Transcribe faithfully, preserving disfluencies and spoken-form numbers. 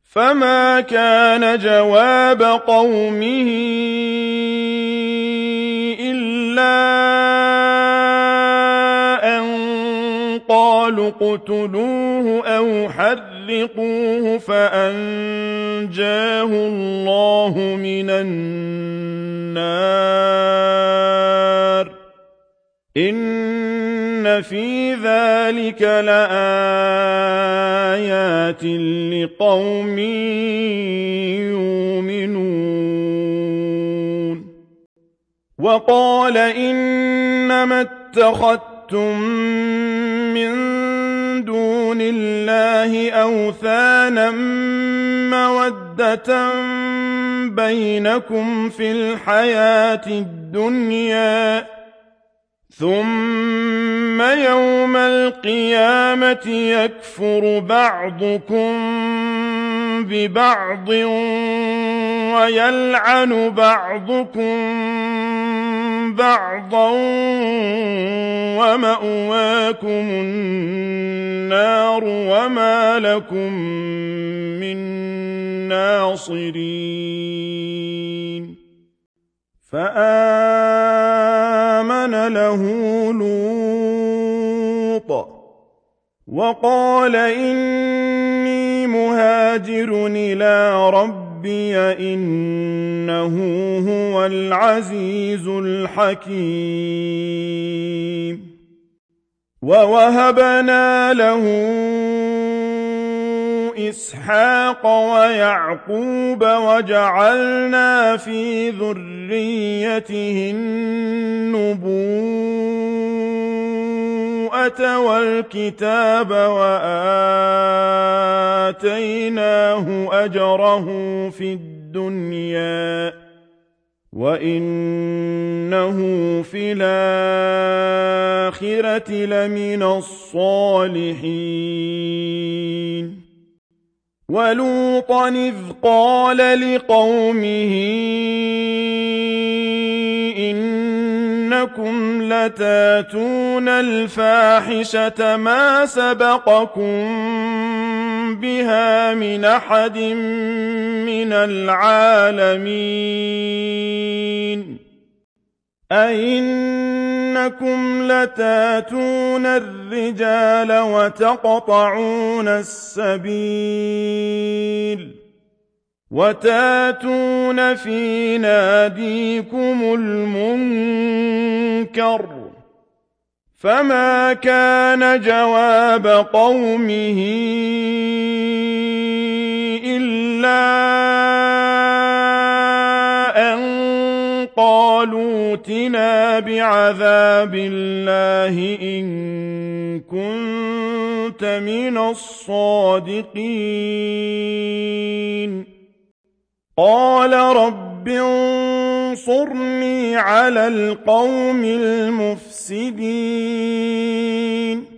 فما كان جواب قومه إلا أن قالوا اقتلوه أو حرقوه فأنجاه الله من النار إن في ذلك لآيات لقوم يؤمنون وقال إنما اتخذتم من دون الله أوثانا مودة بينكم في الحياة الدنيا ثم يوم القيامة يكفر بعضكم ببعض ويلعن بعضكم بعضا ومأواكم النار وما لكم من ناصرين فآمن له لوط وقال إني مهاجر إلى ربي إنه هو العزيز الحكيم ووهبنا له إسحاق ويعقوب وجعلنا في ذريته النبوءة والكتاب وآتيناه أجره في الدنيا وإنه في الآخرة لمن الصالحين ولوطا إذ قال لقومه إنكم لتاتون الفاحشة ما سبقكم بها من أحد من العالمين أئنكم لتاتون الرجال وتقطعون السبيل وتاتون في ناديكم المنكر فما كان جواب قومه إلا أن قالوا ائتنا بعذاب الله إن كنت من الصادقين قال رب انصرني على القوم المفسدين